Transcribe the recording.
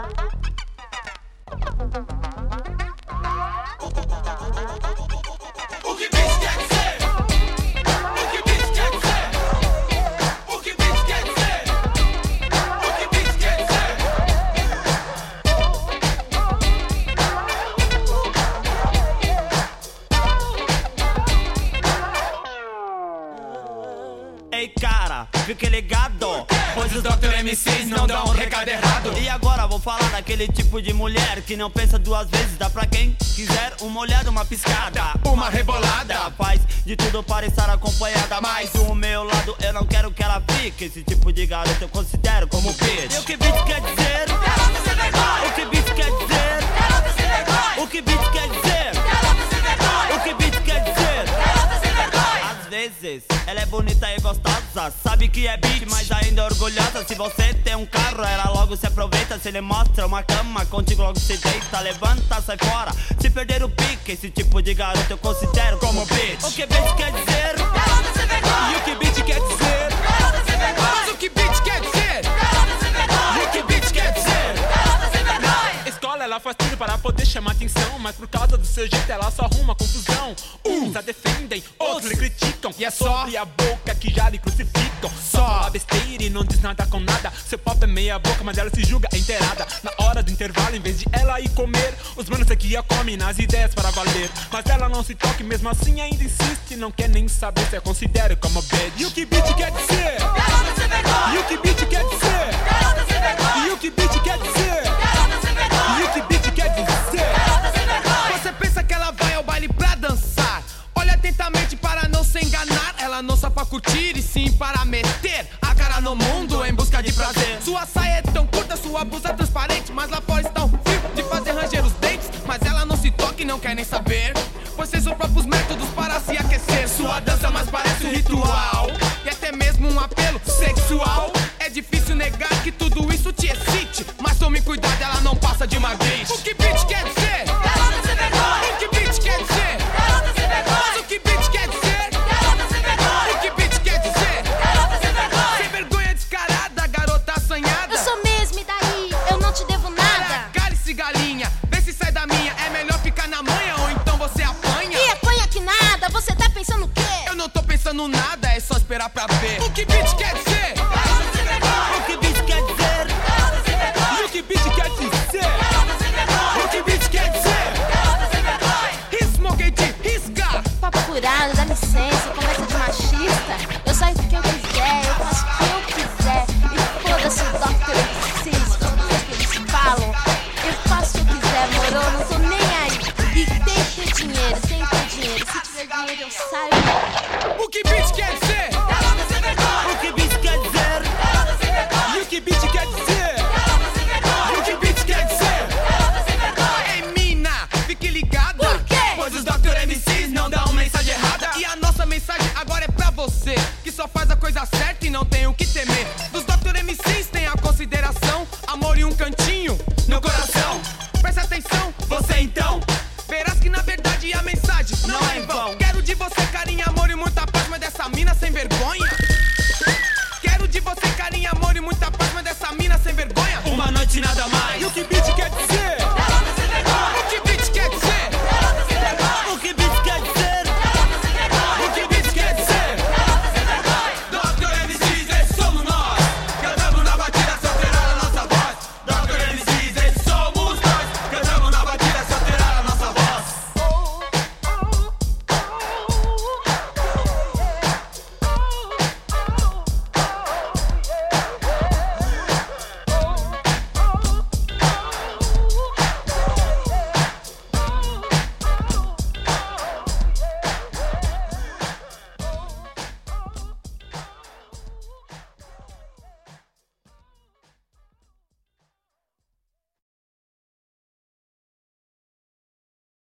Ei cara, fique ligado, pois os Dr. MCs não dão um recado errado. E agora vou falar daquele tipo de mulher que não pensa duas vezes, dá pra quem quiser uma olhada, uma piscada, uma rebolada. Faz de tudo para estar acompanhada, mas do meu lado eu não quero que ela fique. Esse tipo de garota eu considero como bitch. E o que bitch quer dizer? Garota sem vergonha. O que bitch quer dizer? Garota sem vergonha. O que bitch quer dizer? Garota sem vergonha. O que bitch quer dizer? Garota sem vergonha. Às vezes ela é bonita e gostosa, sabe que é bitch, mas ainda é orgulhosa. Se você tem um carro, ela logo se aproveita. Se ele mostra uma cama, contigo logo se deita. Levanta, sai fora, se perder o pique. Esse tipo de garota eu considero como bitch. O que bitch quer dizer? Garota sem vergonha. E o que bitch quer dizer? Garota sem vergonha. Mas o que bitch quer dizer? Garota sem vergonha. E o que bitch quer dizer? Garota sem vergonha. Escola ela faz tudo para poder chamar atenção, mas por causa do seu jeito ela só arruma confusão. Uns a defendem, outros lhe criticam, e é sobre a boca que já lhe crucificam. Só fala besteira e não diz nada com nada. Seu papo é meia boca, mas ela se julga inteirada. Na hora do intervalo, em vez de ela ir comer, os manos aqui a comem nas ideias para valer. Mas ela não se toca e mesmo assim ainda insiste. Não quer nem saber se eu considero como bitch. E o que bitch quer dizer? Garota sem vergonha. E o que bitch quer dizer? Garota sem vergonha. E o que bitch quer dizer? Garota sem vergonha. E o que bitch quer dizer? Garota sem vergonha. Você pensa que ela vai ao baile pra dançar? Olha atentamente para não se enganar. Ela não só pra curtir e sim para meter a cara no mundo em busca de prazer. Sua saia é tão curta, sua blusa é transparente, mas lá fora está um frio de fazer ranger os dentes. Mas ela não se toca e não quer nem saber, pois tem seus próprios métodos para se aquecer. Sua dança mais parece um ritual e até mesmo um apelo sexual. É difícil negar que tudo isso te excite, mas tome cuidado, ela não passa de uma bitch. O que bitch quer dizer? Garota sem vergonha. O que bitch quer dizer? Garota sem vergonha. Mas o que bitch quer dizer? Garota sem vergonha. O que bitch quer dizer? Garota sem vergonha. Sem vergonha descarada, garota assanhada. Eu sou mesmo, e daí? Eu não te devo nada. Cale-se, galinha, vê se sai da minha. É melhor ficar na manha ou então você apanha. E apanha que nada, você tá pensando o quê? Eu não tô pensando nada, é só esperar pra ver. O que bitch quer dizer? Garota sem vergonha. O que bitch quer dizer? Garota sem vergonha. E o que bitch quer dizer? Garota sem vergonha. O que bitch quer dizer? Garota sem vergonha. Rismoguete, risca. Papo furado, dá licença, conversa de machista. Eu saio porque eu quiser, eu faço o que eu quiser. E foda-se o Dr. MCs, foda-se o que eles falam. Eu faço o que eu quiser, moro, não tô nem aí. E tem que ter dinheiro, tem que ter dinheiro. Se tiver dinheiro eu saio. O que bitch quer dizer? Garota sem vergonha. O que bitch quer dizer? Garota sem vergonha. E o que bitch quer dizer? Garota sem vergonha. E o que bitch quer dizer? Garota sem vergonha. Ei, mina, fique ligada. Por quê? Pois os Dr. MCs não dão mensagem errada. E a nossa mensagem agora é pra você, que só faz a coisa certa e não tem o que temer. Dos Dr. MCs tem a consideração, amor e um cantinho no coração. Presta atenção, você então verás que na verdade a mensagem não é em vão. Quero de você carinho, amor e muita paz, mas dessa mina sem vergonha. Quero de você carinho, amor e muita paz, mas dessa mina sem vergonha. Uma noite nada mais. E o que